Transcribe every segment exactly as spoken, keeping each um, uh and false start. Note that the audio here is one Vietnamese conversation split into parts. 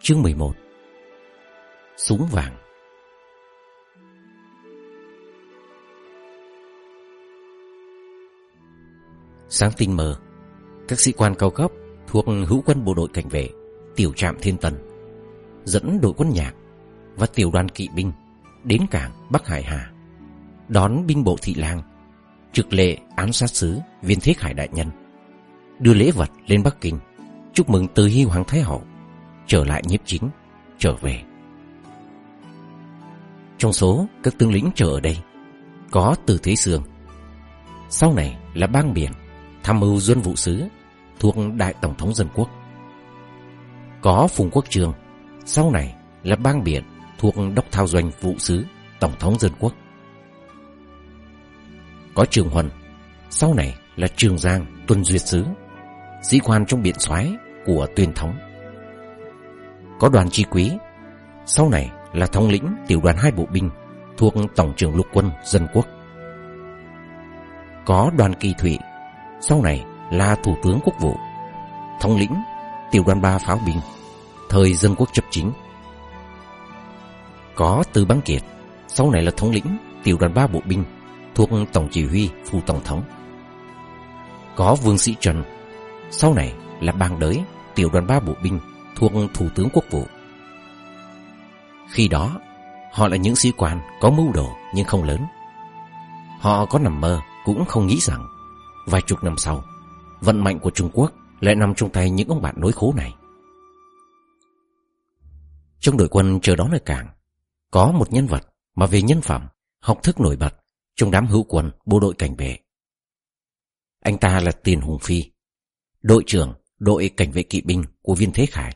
Chương mười một. Súng vàng. Sáng tinh mơ, các sĩ quan cao cấp thuộc hữu quân bộ đội cảnh vệ, tiểu trạm Thiên Tân dẫn đội quân nhạc và tiểu đoàn kỵ binh đến cảng Bắc Hải Hà, đón binh bộ Thị Lang, trực lệ ám sát sứ Viên Thế Khải đại nhân, đưa lễ vật lên Bắc Kinh, chúc mừng Từ Hy Hoàng Thái Hậu trở lại nhiếp chính, trở về. Trong số các tướng lĩnh chờ ở đây có Từ Thế Sương, sau này là Bang Biển tham mưu Duân Vụ Sứ thuộc Đại Tổng thống Dân Quốc, có Phùng Quốc Trường, sau này là Bang Biển thuộc Đốc Thao Doanh Vụ Sứ Tổng thống Dân Quốc, có Trường Huân, sau này là Trường Giang Tuân Duyệt Sứ, sĩ quan trong Biện Soái của Tuyên Thống, có Đoàn Chi Quý, sau này là thống lĩnh tiểu đoàn hai bộ binh thuộc Tổng trưởng Lục quân Dân Quốc, có Đoàn Kỳ Thụy, sau này là Thủ tướng Quốc vụ, thống lĩnh tiểu đoàn ba pháo binh thời Dân Quốc chấp chính, có Từ Băng Kiệt, sau này là thống lĩnh tiểu đoàn ba bộ binh thuộc Tổng chỉ huy Phủ Tổng thống, có Vương Sĩ Trần, sau này là Bang Đới tiểu đoàn ba bộ binh thuộc Thủ tướng Quốc vụ. Khi đó họ là những sĩ quan có mưu đồ nhưng không lớn. Họ có nằm mơ cũng không nghĩ rằng vài chục năm sau, vận mệnh của Trung Quốc lại nằm trong tay những ông bạn nối khố này. Trong đội quân chờ đón ở cảng, có một nhân vật mà về nhân phẩm, học thức nổi bật trong đám hữu quân bộ đội cảnh vệ. Anh ta là Tiền Hùng Phi, đội trưởng đội cảnh vệ kỵ binh của Viên Thế Khải.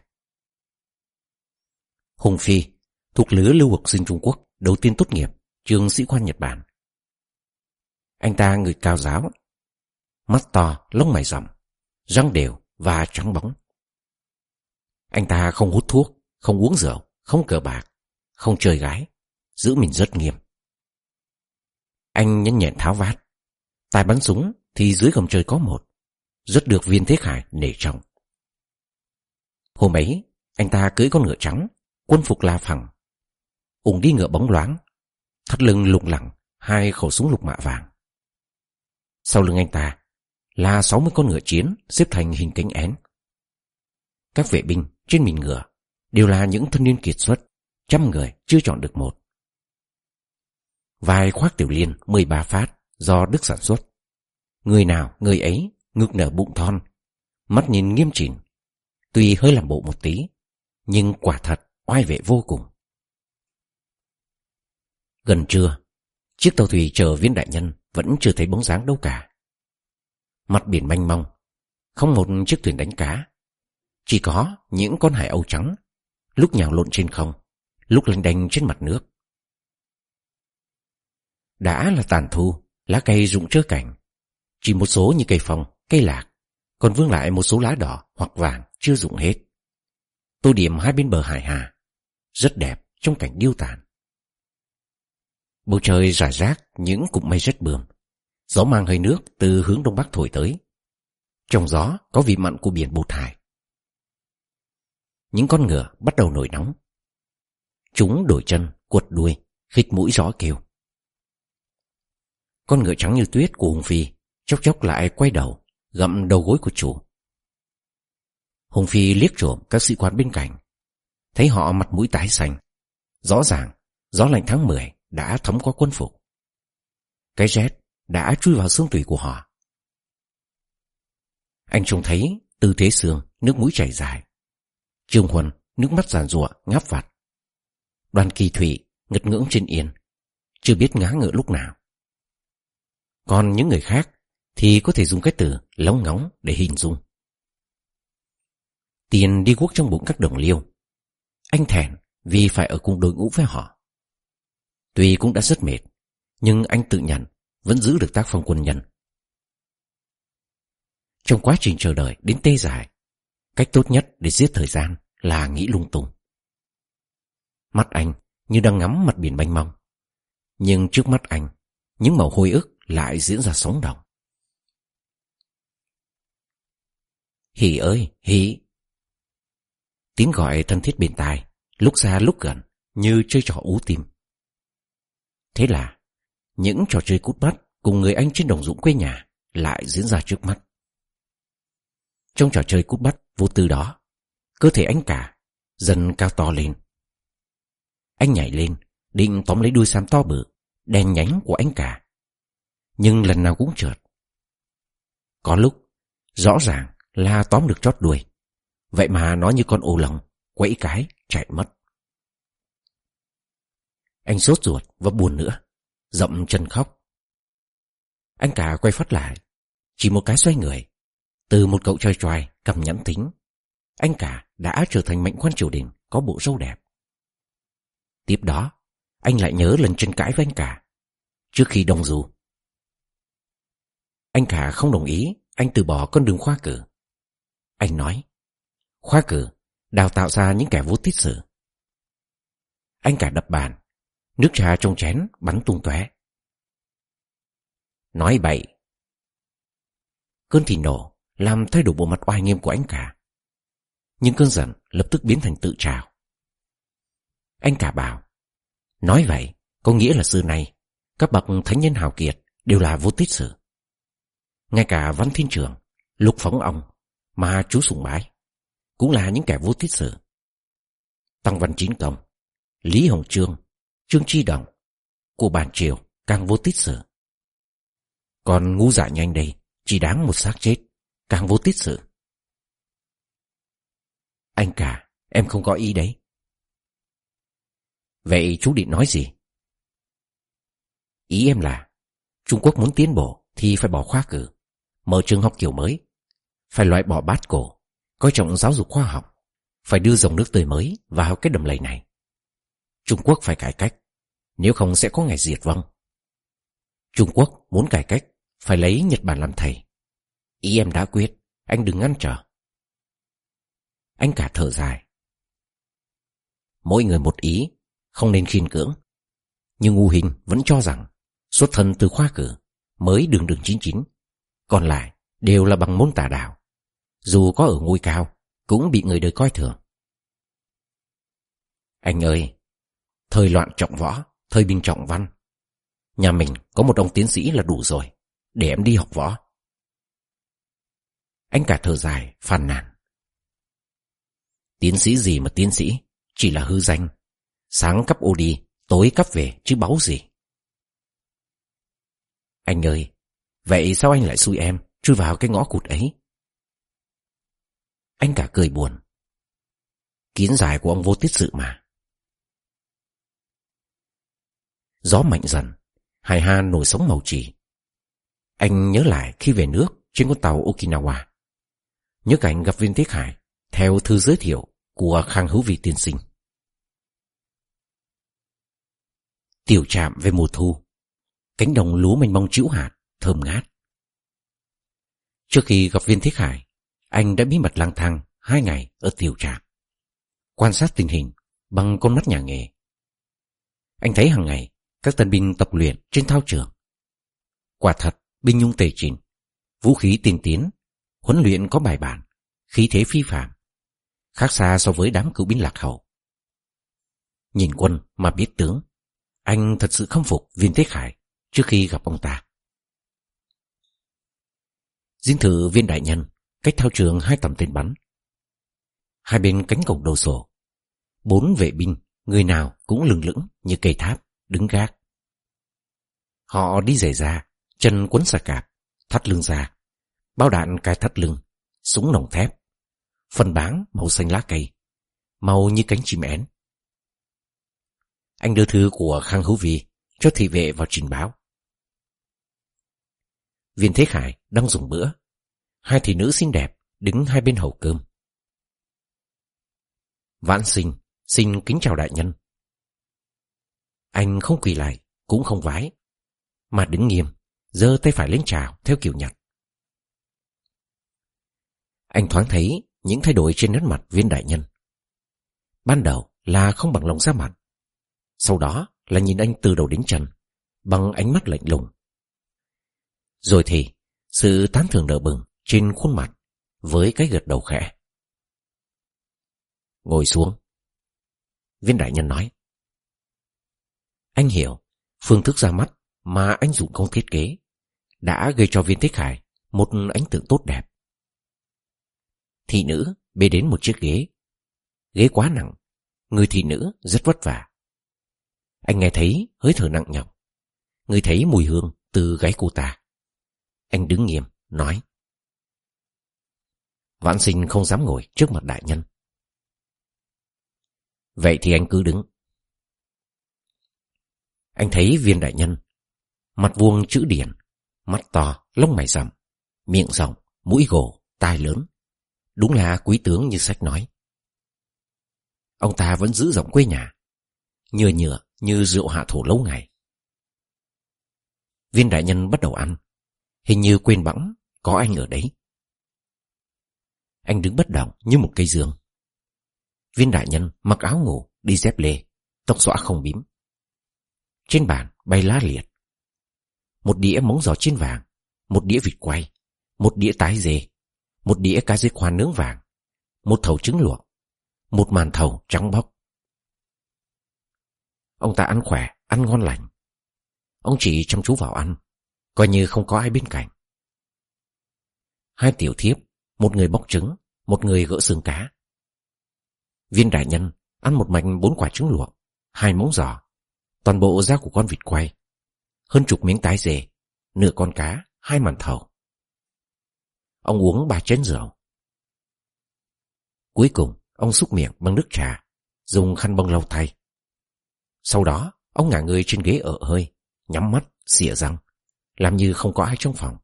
Hùng Phi thuộc lứa lưu học sinh Trung Quốc đầu tiên tốt nghiệp trường sĩ quan Nhật Bản. Anh ta người cao ráo, mắt to, lông mày rậm, răng đều và trắng bóng. Anh ta không hút thuốc, không uống rượu, không cờ bạc, không chơi gái, giữ mình rất nghiêm. Anh nhanh nhẹn tháo vát, tài bắn súng thì dưới gầm trời có một, rất được Viên Thế Khải nể trọng. Hôm ấy, anh ta cưỡi con ngựa trắng, quân phục la phẳng, ủng đi ngựa bóng loáng, thắt lưng lủng lẳng hai khẩu súng lục mạ vàng. Sau lưng anh ta là sáu mươi con ngựa chiến xếp thành hình cánh én. Các vệ binh trên mình ngựa đều là những thanh niên kiệt xuất, trăm người chưa chọn được một. Vai khoác tiểu liên mười ba phát do Đức sản xuất. Người nào người ấy ngực nở bụng thon, mắt nhìn nghiêm chỉnh, tuy hơi làm bộ một tí, nhưng quả thật oai vệ vô cùng. Gần trưa, chiếc tàu thủy chở Viên đại nhân vẫn chưa thấy bóng dáng đâu cả. Mặt biển mênh mông, không một chiếc thuyền đánh cá, chỉ có những con hải âu trắng, lúc nhào lộn trên không, lúc lênh đênh trên mặt nước. Đã là tàn thu, lá cây rụng trơ cảnh, chỉ một số như cây phong, cây lạc, còn vương lại một số lá đỏ hoặc vàng chưa rụng hết, tô điểm hai bên bờ hải hà, rất đẹp trong cảnh điêu tàn. Bầu trời rải rác những cụm mây rất bướm, gió mang hơi nước từ hướng đông bắc thổi tới. Trong gió có vị mặn của biển Bột Hải. Những con ngựa bắt đầu nổi nóng. Chúng đổi chân, quật đuôi, khích mũi rõ kêu. Con ngựa trắng như tuyết của Hùng Phi chốc chốc lại quay đầu, gặm đầu gối của chủ. Hùng Phi liếc trộm các sĩ quan bên cạnh, thấy họ mặt mũi tái xanh. Rõ ràng gió lạnh tháng mười đã thấm qua quân phục. Cái rét đã chui vào xương tủy của họ. Anh trông thấy Từ Thế Sương nước mũi chảy dài, Trường Huân nước mắt giàn giụa ngáp vặt, Đoàn Kỳ Thụy ngật ngưỡng trên yên, chưa biết ngá ngựa lúc nào. Còn những người khác thì có thể dùng cái từ lóng ngóng để hình dung. Tiền đi guốc trong bụng các đồng liêu. Anh thẹn vì phải ở cùng đội ngũ với họ. Tuy cũng đã rất mệt, nhưng anh tự nhận vẫn giữ được tác phong quân nhân. Trong quá trình chờ đợi đến tê dại, cách tốt nhất để giết thời gian là nghĩ lung tung. Mắt anh như đang ngắm mặt biển mênh mông, nhưng trước mắt anh, những màu hồi ức lại diễn ra sống động. Hỷ ơi, Hỷ! Tiếng gọi thân thiết bên tai, lúc xa lúc gần, như chơi trò ú tim. Thế là những trò chơi cút bắt cùng người anh trên đồng ruộng quê nhà lại diễn ra trước mắt. Trong trò chơi cút bắt vô tư đó, cơ thể anh cả dần cao to lên. Anh nhảy lên, định tóm lấy đuôi sam to bự, đen nhánh của anh cả, nhưng lần nào cũng trượt. Có lúc rõ ràng là tóm được chót đuôi, vậy mà nó như con ô lòng, quẫy cái chạy mất. Anh sốt ruột và buồn nữa, dậm chân khóc. Anh cả quay phát lại, chỉ một cái xoay người, từ một cậu trai choai cầm nhẵn thính, anh cả đã trở thành mệnh quan triều đình có bộ râu đẹp. Tiếp đó, anh lại nhớ lần tranh cãi với anh cả trước khi đồng dù. Anh cả không đồng ý anh từ bỏ con đường khoa cử. Anh nói, khoa cử đào tạo ra những kẻ vô tích sự. Anh cả đập bàn, nước trà trong chén bắn tung tóe. Nói bậy. Cơn thì nổ làm thay đổi bộ mặt oai nghiêm của anh cả, nhưng cơn giận lập tức biến thành tự trào. Anh cả bảo, nói vậy có nghĩa là xưa nay các bậc thánh nhân hào kiệt đều là vô tích sự. Ngay cả Văn Thiên Trường, Lục Phóng Ông mà chú sùng bái cũng là những kẻ vô tích sự. Tăng Văn Chín Công, Lý Hồng Chương, Trương Chi Đồng của bản triều càng vô tích sự. Còn ngu dại nhanh đây chỉ đáng một xác chết, càng vô tích sự. Anh cả, em không có ý đấy. Vậy chú định nói gì? Ý em là Trung Quốc muốn tiến bộ thì phải bỏ khoa cử, mở trường học kiểu mới, phải loại bỏ bát cổ, coi trọng giáo dục khoa học, phải đưa dòng nước tươi mới vào cái đầm lầy này. Trung Quốc phải cải cách, nếu không sẽ có ngày diệt vong. Trung Quốc muốn cải cách, phải lấy Nhật Bản làm thầy. Ý em đã quyết, anh đừng ngăn trở. Anh cả thở dài. Mỗi người một ý, không nên khiên cưỡng. Nhưng Ngô Hình vẫn cho rằng xuất thân từ khoa cử mới đường đường chính chính, còn lại đều là bằng môn tà đạo. Dù có ở ngôi cao cũng bị người đời coi thường. Anh ơi, thời loạn trọng võ, thời bình trọng văn. Nhà mình có một ông tiến sĩ là đủ rồi, để em đi học võ. Anh cả thở dài phàn nàn. Tiến sĩ gì mà tiến sĩ, chỉ là hư danh. Sáng cắp ô đi, tối cắp về chứ báu gì. Anh ơi, vậy sao anh lại xui em chui vào cái ngõ cụt ấy? Anh cả cười buồn. Kiến giải của ông vô tiết sự mà. Gió mạnh dần, hải hà nổi sóng màu trì. Anh nhớ lại khi về nước trên con tàu Okinawa, nhớ cảnh gặp Viên Thế Khải theo thư giới thiệu của Khang Hữu Vi tiên sinh. Tiểu trạm về mùa thu, cánh đồng lúa mênh mông trĩu hạt, thơm ngát. Trước khi gặp Viên Thế Khải, anh đã bí mật lang thang hai ngày ở tiểu trạm, quan sát tình hình bằng con mắt nhà nghề. Anh thấy hàng ngày các tân binh tập luyện trên thao trường. Quả thật, binh nhung tề chỉnh, vũ khí tiên tiến, huấn luyện có bài bản, khí thế phi phàm, khác xa so với đám cựu binh lạc hậu. Nhìn quân mà biết tướng, anh thật sự khâm phục Viên Thế Khải trước khi gặp ông ta. Dinh thự Viên đại nhân cách thao trường hai tầm tên bắn. Hai bên cánh cổng đồ sổ, bốn vệ binh người nào cũng lừng lững như cây tháp đứng gác. Họ đi giày da, chân quấn xà cạp, thắt lưng ra, bao đạn cài thắt lưng, súng nòng thép, phần báng màu xanh lá cây, màu như cánh chim én. Anh đưa thư của Khang Hữu Vi cho thị vệ vào trình báo. Viên Thế Khải đang dùng bữa, hai thị nữ xinh đẹp đứng hai bên hầu cơm. Vãn Sinh xin kính chào đại nhân. Anh không quỳ lại cũng không vái, mà đứng nghiêm, giơ tay phải lên chào theo kiểu Nhật. Anh thoáng thấy những thay đổi trên nét mặt Viên đại nhân. Ban đầu là không bằng lòng ra mặt, sau đó là nhìn anh từ đầu đến chân bằng ánh mắt lạnh lùng. Rồi thì sự tán thưởng nở bừng trên khuôn mặt với cái gật đầu khẽ. Ngồi xuống. Viên đại nhân nói. Anh hiểu, phương thức ra mắt mà anh dụng công thiết kế đã gây cho Viên Thế Khải một ấn tượng tốt đẹp. Thị nữ bê đến một chiếc ghế. Ghế quá nặng, người thị nữ rất vất vả. Anh nghe thấy hơi thở nặng nhọc, người thấy mùi hương từ gáy cô ta. Anh đứng nghiêm, nói. Vãn Sinh không dám ngồi trước mặt đại nhân. Vậy thì anh cứ đứng. Anh thấy Viên đại nhân, mặt vuông chữ điển, mắt to, lông mày rậm, miệng rộng, mũi gồ, tai lớn. Đúng là quý tướng như sách nói. Ông ta vẫn giữ giọng quê nhà, nhựa nhựa như rượu hạ thổ lâu ngày. Viên đại nhân bắt đầu ăn, hình như quên bẵng có anh ở đấy. Anh đứng bất động như một cây giường. Viên đại nhân mặc áo ngủ, đi dép lê, tóc xõa không bím. Trên bàn bay lá liệt. Một đĩa móng giò chiên vàng, một đĩa vịt quay, một đĩa tái dê, một đĩa cá dê khoan nướng vàng, một thầu trứng luộc, một màn thầu trắng bóc. Ông ta ăn khỏe, ăn ngon lành. Ông chỉ chăm chú vào ăn, coi như không có ai bên cạnh. Hai tiểu thiếp, một người bóc trứng, một người gỡ xương cá. Viên đại nhân ăn một mạch bốn quả trứng luộc, hai móng giò, toàn bộ da của con vịt quay, hơn chục miếng tái dê, nửa con cá, hai màn thầu. Ông uống ba chén rượu. Cuối cùng ông xúc miệng bằng nước trà, dùng khăn bông lau tay. Sau đó ông ngả người trên ghế ở hơi, nhắm mắt, xỉa răng, làm như không có ai trong phòng.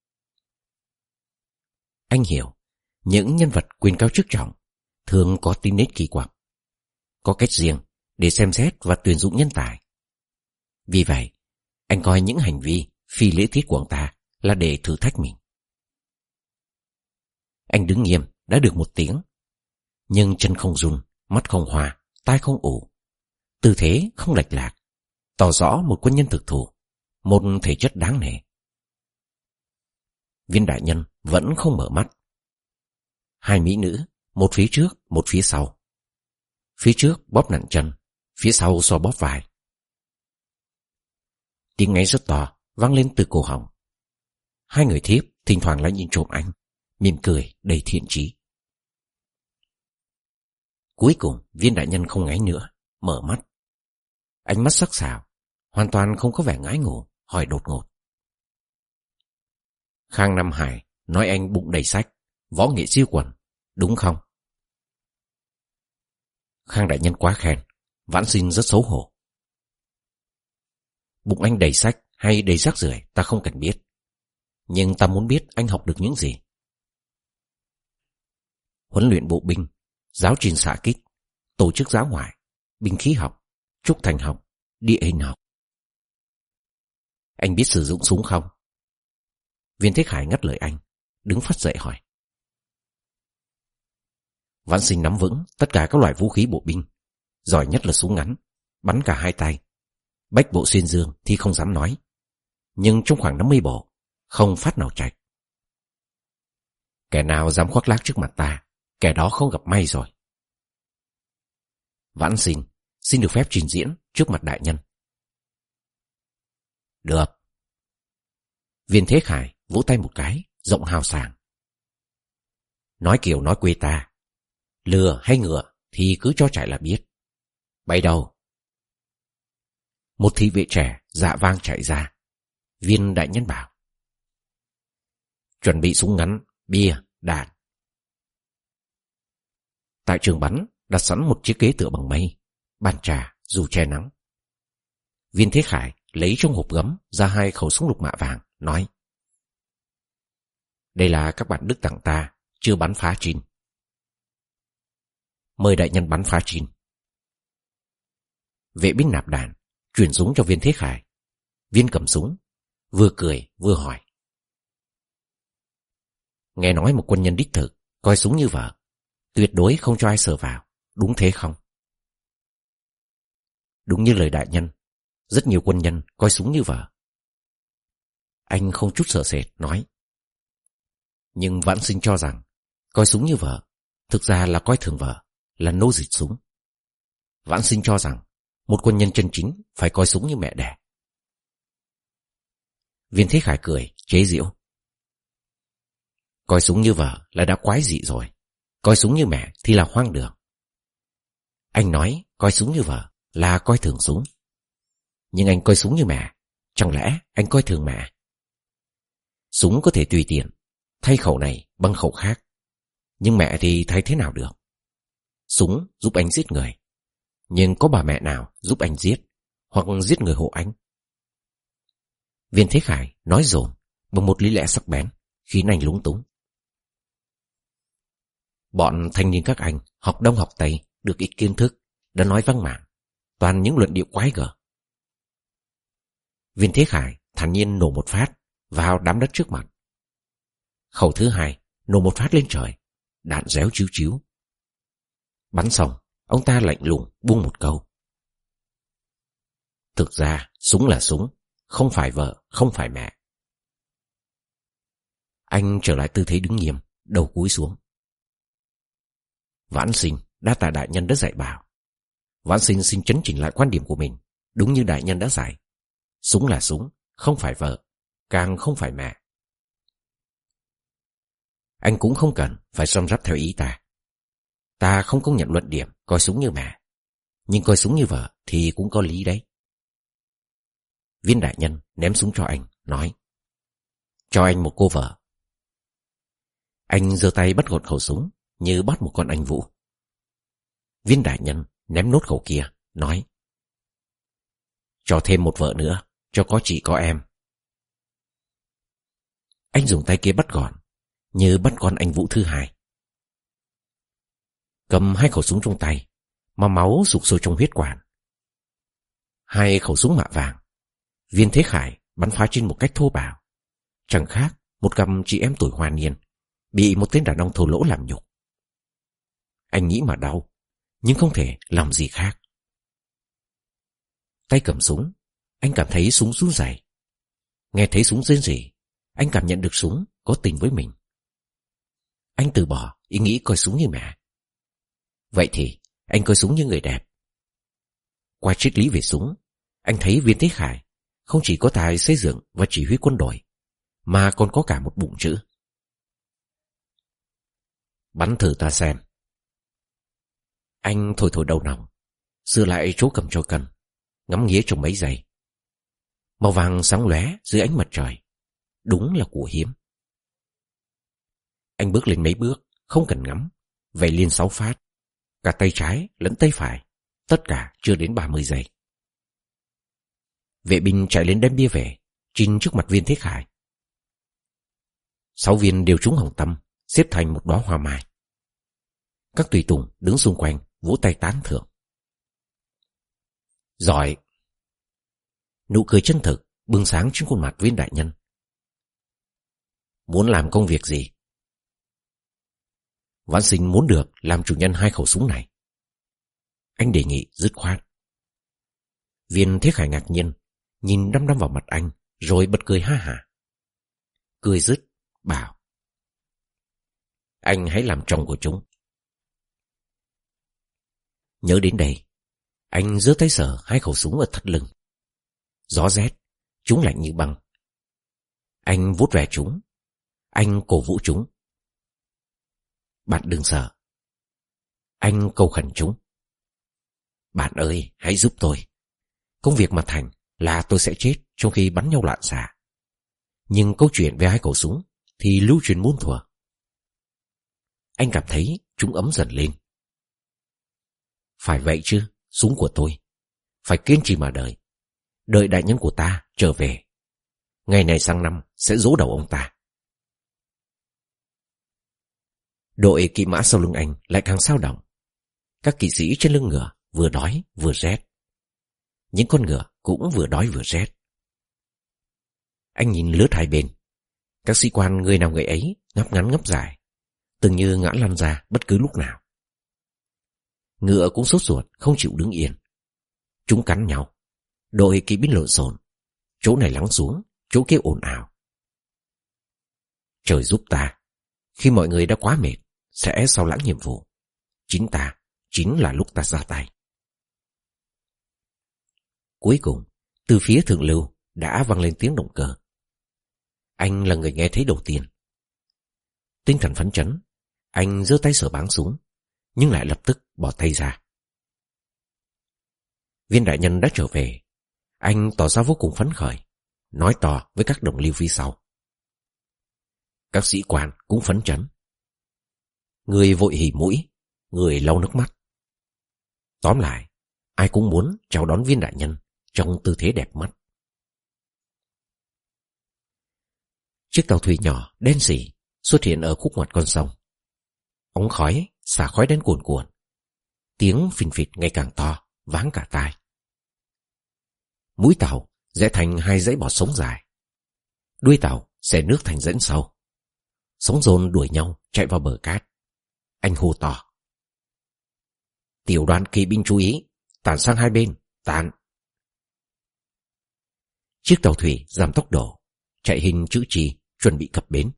Anh hiểu, những nhân vật quyền cao chức trọng thường có tính nết kỳ quặc, có cách riêng để xem xét và tuyển dụng nhân tài. Vì vậy, anh coi những hành vi phi lễ tiết của ông ta là để thử thách mình. Anh đứng nghiêm đã được một tiếng, nhưng chân không run, mắt không hoa, tai không ủ, tư thế không lệch lạc, tỏ rõ một quân nhân thực thụ, một thể chất đáng nể. Viên đại nhân vẫn không mở mắt. Hai mỹ nữ, một phía trước, một phía sau. Phía trước bóp nặn chân, phía sau so bóp vai. Tiếng ngáy rất to vang lên từ cổ họng. Hai người thiếp thỉnh thoảng lại nhìn trộm anh, mỉm cười đầy thiện chí. Cuối cùng Viên đại nhân không ngáy nữa, mở mắt. Ánh mắt sắc sảo, hoàn toàn không có vẻ ngái ngủ, hỏi đột ngột. Khang Nam Hải nói anh bụng đầy sách, võ nghệ siêu quần, đúng không? Khang đại nhân quá khen, Vãn Sinh rất xấu hổ. Bụng anh đầy sách hay đầy rác rưởi ta không cần biết, nhưng ta muốn biết anh học được những gì. Huấn luyện bộ binh, giáo trình xạ kích, tổ chức giáo ngoại, binh khí học, trúc thành học, địa hình học. Anh biết sử dụng súng không? Viên Thế Khải ngắt lời anh, đứng phắt dậy hỏi. Vãn Sinh nắm vững tất cả các loại vũ khí bộ binh, giỏi nhất là súng ngắn, bắn cả hai tay. Bách bộ xuyên dương thì không dám nói, nhưng trong khoảng năm mươi bộ, không phát nào chạch. Kẻ nào dám khoác lác trước mặt ta, kẻ đó không gặp may rồi. Vãn Sinh xin được phép trình diễn trước mặt đại nhân. Được. Viên Thế Khải vỗ tay một cái, rộng hào sảng. Nói kiểu nói quê ta, lừa hay ngựa thì cứ cho chạy là biết. Bay đầu. Một thị vệ trẻ dạ vang chạy ra. Viên đại nhân bảo. Chuẩn bị súng ngắn, bia, đạn. Tại trường bắn đặt sẵn một chiếc ghế tựa bằng mây, bàn trà, dù che nắng. Viên Thế Khải lấy trong hộp gấm ra hai khẩu súng lục mạ vàng, nói. Đây là các bạn Đức tặng ta, chưa bắn phá chín. Mời đại nhân bắn phá chín. Vệ binh nạp đạn, chuyển súng cho Viên Thế Khải. Viên cầm súng, vừa cười vừa hỏi. Nghe nói một quân nhân đích thực, coi súng như vợ, tuyệt đối không cho ai sờ vào, đúng thế không? Đúng như lời đại nhân, rất nhiều quân nhân coi súng như vợ. Anh không chút sợ sệt nói. Nhưng Vãn Sinh cho rằng coi súng như vợ thực ra là coi thường vợ, là nô dịch súng. Vãn Sinh cho rằng một quân nhân chân chính phải coi súng như mẹ đẻ. Viên Thế Khải cười, chế giễu. Coi súng như vợ là đã quái dị rồi. Coi súng như mẹ thì là hoang đường. Anh nói coi súng như vợ là coi thường súng. Nhưng anh coi súng như mẹ, chẳng lẽ anh coi thường mẹ? Súng có thể tùy tiện thay khẩu này bằng khẩu khác, nhưng mẹ thì thay thế nào được? Súng giúp anh giết người, nhưng có bà mẹ nào giúp anh giết hoặc giết người hộ anh? Viên Thế Khải nói dồn bằng một lý lẽ sắc bén, khiến anh lúng túng. Bọn thanh niên các anh học đông học tây, được ít kiến thức, đã nói văng mảng, toàn những luận điệu quái gở. Viên Thế Khải thản nhiên nổ một phát vào đám đất trước mặt. Khẩu thứ hai nổ một phát lên trời, đạn réo chíu chíu. Bắn xong, ông ta lạnh lùng buông một câu. Thực ra súng là súng, không phải vợ, không phải mẹ. Anh trở lại tư thế đứng nghiêm, đầu cúi xuống. Vãn Sinh đa tạ đại nhân đã dạy bảo. Vãn Sinh xin chấn chỉnh lại quan điểm của mình, đúng như đại nhân đã dạy. Súng là súng, không phải vợ, càng không phải mẹ. Anh cũng không cần phải răm rắp theo ý ta. Ta không công nhận luận điểm coi súng như mẹ, nhưng coi súng như vợ thì cũng có lý đấy. Viên đại nhân ném súng cho anh, nói: Cho anh một cô vợ. Anh giơ tay bắt gọn khẩu súng như bắt một con anh vũ. Viên đại nhân ném nốt khẩu kia, nói: Cho thêm một vợ nữa, cho có chị có em. Anh dùng tay kia bắt gọn như bắt con anh vũ thứ hai. Cầm hai khẩu súng trong tay mà máu sục sôi trong huyết quản. Hai khẩu súng mạ vàng, Viên Thế Khải bắn phá trên một cách thô bạo, chẳng khác một cặp chị em tuổi hoa niên bị một tên đàn ông thô lỗ làm nhục. Anh nghĩ mà đau, nhưng không thể làm gì khác. Tay cầm súng, anh cảm thấy súng run rẩy. Nghe thấy súng rên rỉ, anh cảm nhận được súng có tình với mình. Anh từ bỏ ý nghĩ coi súng như mẹ. Vậy thì anh coi súng như người đẹp. Qua triết lý về súng, anh thấy Viên Thế Khải không chỉ có tài xây dựng và chỉ huy quân đội, mà còn có cả một bụng chữ. Bắn thử ta xem. Anh thổi thổi đầu nòng, sửa lại chỗ cầm cho cần, ngắm nghía trong mấy giây. Màu vàng sáng lóe dưới ánh mặt trời, đúng là của hiếm. Anh bước lên mấy bước, không cần ngắm, vậy liên sáu phát, cả tay trái lẫn tay phải, tất cả chưa đến ba mươi giây. Vệ binh chạy lên đem bia về, trình trước mặt Viên Thế Khải. Sáu viên đều trúng hồng tâm, xếp thành một đóa hoa mai. Các tùy tùng đứng xung quanh vỗ tay tán thưởng. Giỏi! Nụ cười chân thực bừng sáng trên khuôn mặt Viên đại nhân. Muốn làm công việc gì? Vãn Sinh muốn được làm chủ nhân hai khẩu súng này. Anh đề nghị dứt khoát. Viên Thế Khải ngạc nhiên, nhìn đăm đăm vào mặt anh, rồi bật cười ha hả. Cười dứt, bảo: Anh hãy làm chồng của chúng. Nhớ đến đây, anh giơ tay sờ hai khẩu súng ở thắt lưng. Gió rét, chúng lạnh như băng. Anh vuốt về chúng, anh cổ vũ chúng. Bạn đừng sợ. Anh cầu khẩn chúng. Bạn ơi, hãy giúp tôi. Công việc mà thành là tôi sẽ chết trong khi bắn nhau lạn xạ. Nhưng câu chuyện về hai khẩu súng thì lưu truyền muôn thuở. Anh cảm thấy chúng ấm dần lên. Phải vậy chứ, súng của tôi. Phải kiên trì mà đợi. Đợi đại nhân của ta trở về. Ngày này sang năm sẽ giỗ đầu ông ta. Đội kỵ mã sau lưng anh lại càng sao động. Các kỵ sĩ trên lưng ngựa vừa đói vừa rét. Những con ngựa cũng vừa đói vừa rét. Anh nhìn lướt hai bên. Các sĩ quan người nào người ấy ngắp ngắn ngắp dài, từng như ngã lăn ra bất cứ lúc nào. Ngựa cũng sốt ruột không chịu đứng yên. Chúng cắn nhau. Đội kỵ binh lộn xộn, chỗ này lắng xuống, chỗ kia ồn ào. Trời giúp ta, khi mọi người đã quá mệt sẽ sao lãng nhiệm vụ, chính ta chính là lúc ta ra tay. Cuối cùng, từ phía thượng lưu đã vang lên tiếng động cơ. Anh là người nghe thấy đầu tiên. Tinh thần phấn chấn, anh giơ tay sờ báng súng, nhưng lại lập tức bỏ tay ra. Viên đại nhân đã trở về. Anh tỏ ra vô cùng phấn khởi, nói to với các đồng liêu phía sau. Các sĩ quan cũng phấn chấn. Người vội hỉ mũi, người lau nước mắt. Tóm lại, ai cũng muốn chào đón viên đại nhân trong tư thế đẹp mắt. Chiếc tàu thủy nhỏ đen sì xuất hiện ở khúc ngoặt con sông. Ống khói xả khói đen cuồn cuộn, tiếng phình phịt ngày càng to, váng cả tai. Mũi tàu rẽ thành hai dãy bọt sống dài, đuôi tàu xẻ nước thành rãnh sâu. Sóng dồn đuổi nhau chạy vào bờ cát. Anh hô to: tiểu đoàn kỵ binh chú ý, tản sang hai bên, tản. Chiếc tàu thủy giảm tốc độ, chạy hình chữ chi, chuẩn bị cập bến.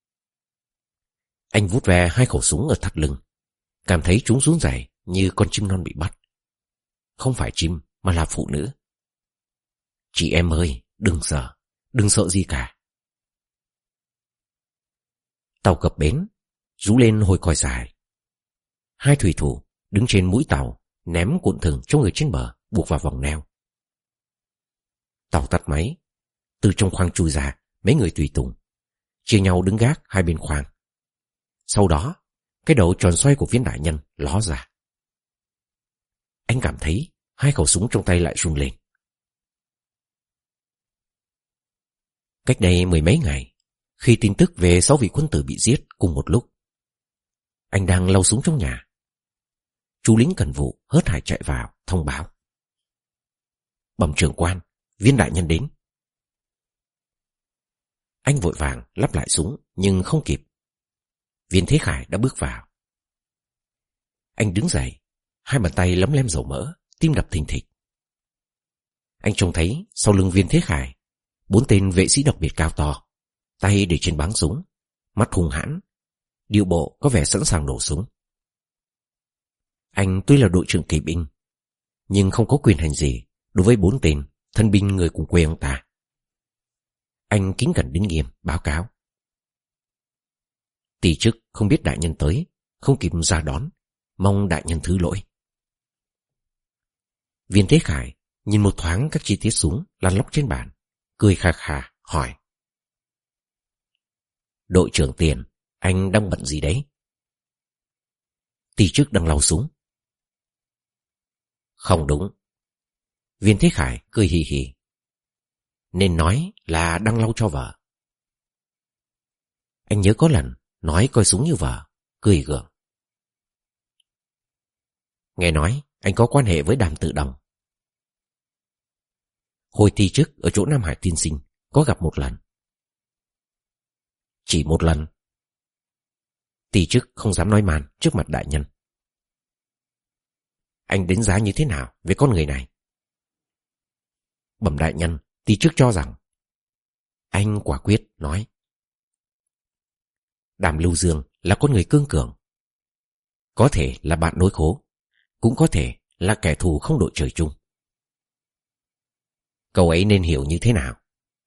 Anh vút ve hai khẩu súng ở thắt lưng, cảm thấy chúng run rẩy như con chim non bị bắt. Không phải chim mà là phụ nữ. Chị em ơi, đừng sợ, đừng sợ gì cả. Tàu cập bến, rú lên hồi còi dài. Hai thủy thủ đứng trên mũi tàu, ném cuộn thừng cho người trên bờ buộc vào vòng neo. Tàu tắt máy, từ trong khoang chui ra mấy người tùy tùng, chia nhau đứng gác hai bên khoang. Sau đó, cái đầu tròn xoay của viên đại nhân ló ra. Anh cảm thấy hai khẩu súng trong tay lại rung lên. Cách đây mười mấy ngày, khi tin tức về sáu vị quân tử bị giết cùng một lúc, anh đang lau súng trong nhà. Chú lính cần vụ hớt hải chạy vào thông báo: bẩm trưởng quan, viên đại nhân đến. Anh vội vàng lắp lại súng nhưng không kịp. Viên Thế Khải đã bước vào. Anh đứng dậy, hai bàn tay lấm lem dầu mỡ, tim đập thình thịch. Anh trông thấy sau lưng Viên Thế Khải bốn tên vệ sĩ đặc biệt cao to, tay để trên báng súng, mắt hung hãn, điệu bộ có vẻ sẵn sàng nổ súng. Anh tuy là đội trưởng kỵ binh, nhưng không có quyền hành gì đối với bốn tên thân binh người cùng quê ông ta. Anh kính cẩn đến nghiêm báo cáo: tỷ chức không biết đại nhân tới, không kịp ra đón, mong đại nhân thứ lỗi. Viên Thế Khải nhìn một thoáng các chi tiết súng lăn lóc trên bàn, cười khà khà hỏi: đội trưởng Tiền, anh đang bận gì đấy? Tỷ chức đang lau súng. Không đúng. Viên Thế Khải cười hì hì: nên nói là đang lau cho vợ. Anh nhớ có lần nói coi súng như vợ, cười gượng. Nghe nói anh có quan hệ với Đàm Tự Đồng. Hồi ti chức ở chỗ Nam Hải tiên sinh có gặp một lần. Chỉ một lần. Ti chức không dám nói màn trước mặt đại nhân. Anh đánh giá như thế nào về con người này? Bẩm đại nhân, ti chức cho rằng. Anh quả quyết nói: Đàm Lưu Dương là con người cương cường. Có thể là bạn nối khố, cũng có thể là kẻ thù không đội trời chung. Cậu ấy nên hiểu như thế nào?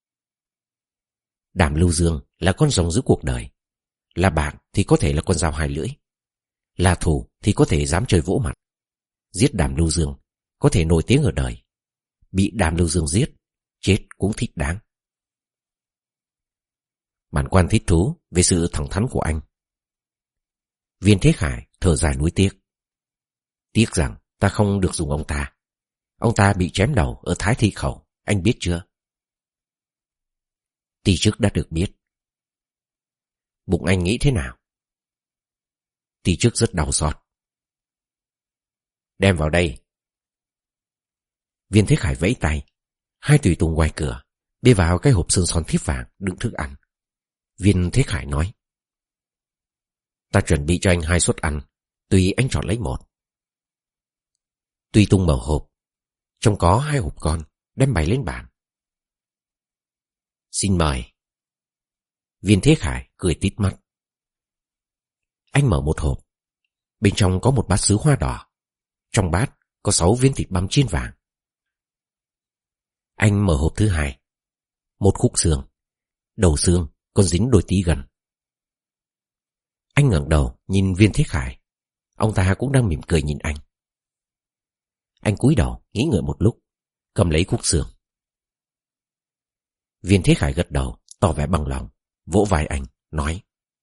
Đàm Lưu Dương là con rồng giữa cuộc đời. Là bạn thì có thể là con dao hai lưỡi. Là thù thì có thể dám chơi vỗ mặt. Giết Đàm Lưu Dương có thể nổi tiếng ở đời. Bị Đàm Lưu Dương giết, chết cũng thích đáng. Bản quan thích thú về sự thẳng thắn của anh. Viên Thế Khải thở dài nuối tiếc. Tiếc rằng ta không được dùng ông ta. Ông ta bị chém đầu ở Thái Thi Khẩu, anh biết chưa? Ti chức đã được biết. Bụng anh nghĩ thế nào? Ti chức rất đau xót. Đem vào đây. Viên Thế Khải vẫy tay. Hai tùy tùng ngoài cửa bê vào cái hộp sơn son thiếp vàng đựng thức ăn. Viên Thế Khải nói: ta chuẩn bị cho anh hai suất ăn, tùy anh chọn lấy một. Tùy Tùng mở hộp, trong có hai hộp con, đem bày lên bàn. Xin mời. Viên Thế Khải cười tít mắt. Anh mở một hộp, bên trong có một bát sứ hoa đỏ Trong bát có sáu viên thịt băm chiên vàng. Anh mở hộp thứ hai. Một khúc xương. Đầu xương còn dính đôi tí gần. Anh ngẩng đầu nhìn Viên Thế Khải. Ông ta cũng đang mỉm cười nhìn anh. Anh cúi đầu nghĩ ngợi một lúc, cầm lấy khúc xương. Viên Thế Khải gật đầu, tỏ vẻ bằng lòng, vỗ vai anh, nói: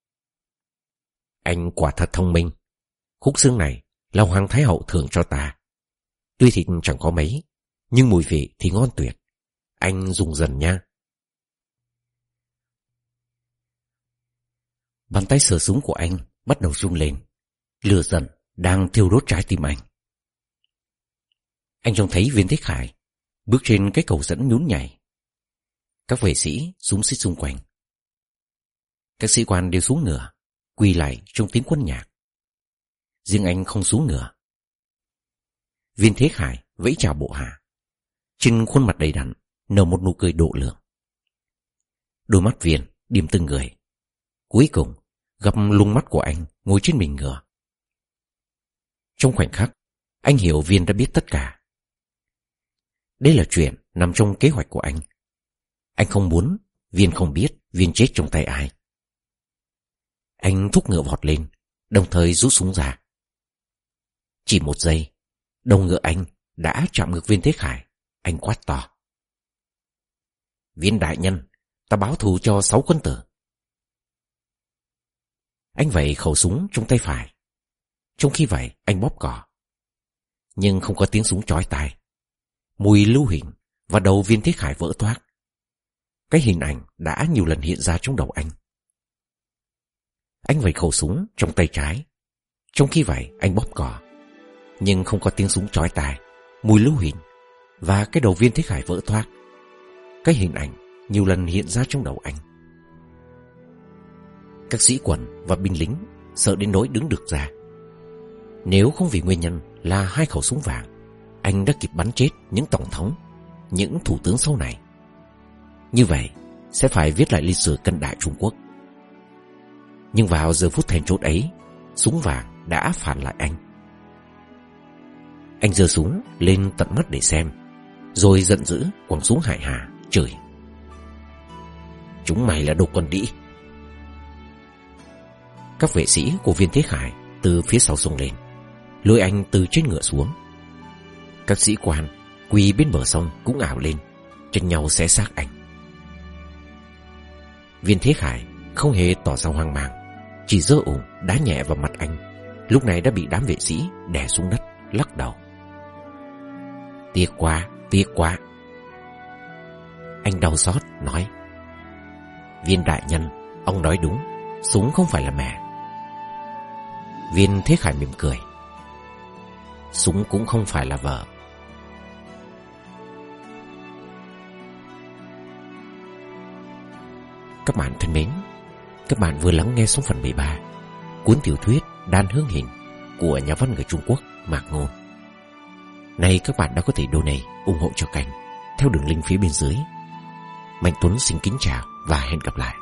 Anh quả thật thông minh. Khúc xương này là Hoàng Thái Hậu thưởng cho ta. Tuy thịt chẳng có mấy, nhưng mùi vị thì ngon tuyệt. Anh dùng dần nha. Bàn tay sờ súng của anh bắt đầu rung lên. Lửa giận đang thiêu đốt trái tim anh. Anh trông thấy Viên Thế Khải bước trên cái cầu dẫn nhún nhảy. Các vệ sĩ xúm xít xung quanh. Các sĩ quan đều xuống ngựa, quỳ lại trong tiếng quân nhạc. Riêng anh không xuống ngựa. Viên Thế Khải vẫy chào bộ hạ. Trên khuôn mặt đầy đặn nở một nụ cười độ lượng. Đôi mắt Viên điểm từng người. Cuối cùng gặp lung mắt của anh ngồi trên mình ngựa. Trong khoảnh khắc, anh hiểu Viên đã biết tất cả. Đây là chuyện nằm trong kế hoạch của anh. Anh không muốn Viên không biết Viên chết trong tay ai. Anh thúc ngựa vọt lên, đồng thời rút súng ra. Chỉ một giây, đầu ngựa anh đã chạm ngực Viên Thế Khải. Anh quát to: Viên đại nhân, ta báo thù cho sáu quân tử. Anh vẩy khẩu súng trong tay phải. Trong khi vậy, anh bóp cò. Nhưng không có tiếng súng chói tai. Mùi lưu huỳnh và đầu Viên Thế Khải vỡ toác. Cái hình ảnh đã nhiều lần hiện ra trong đầu anh. Anh vẩy khẩu súng trong tay trái. Trong khi vậy, anh bóp cò. Nhưng không có tiếng súng chói tai, mùi lưu huỳnh và cái đầu Viên Thế Khải vỡ toác. Cái hình ảnh nhiều lần hiện ra trong đầu anh. Các sĩ quan và binh lính sợ đến nỗi đứng được ra. Nếu không vì nguyên nhân là hai khẩu súng vàng, anh đã kịp bắn chết những tổng thống, những thủ tướng sau này. Như vậy sẽ phải viết lại lịch sử cận đại Trung Quốc. Nhưng vào giờ phút then chốt ấy, súng vàng đã phản lại anh. Anh giơ súng lên tận mắt để xem, rồi giận dữ quẳng súng hại hà, chửi: Chúng mày là đồ con đĩ. Các vệ sĩ của Viên Thế Khải từ phía sau xông lên, lôi anh từ trên ngựa xuống. Các sĩ quan quỳ bên bờ sông cũng ảo lên, tranh nhau xé xác anh. Viên Thế Khải không hề tỏ ra hoang mang, chỉ giơ ủng đá nhẹ vào mặt anh. Lúc này đã bị đám vệ sĩ đè xuống đất, lắc đầu: Tiếc quá, tiếc quá. Anh đau xót nói: Viên đại nhân, ông nói đúng, súng không phải là mẹ. Viên Thế Khải mỉm cười: Súng cũng không phải là vợ. Các bạn thân mến, các bạn vừa lắng nghe xong phần mười ba cuốn tiểu thuyết Đan Hương Hình của nhà văn người Trung Quốc Mạc Ngôn. Này các bạn đã có thể donate ủng hộ cho kênh theo đường link phía bên dưới. Mạnh Tuấn xin kính chào và hẹn gặp lại.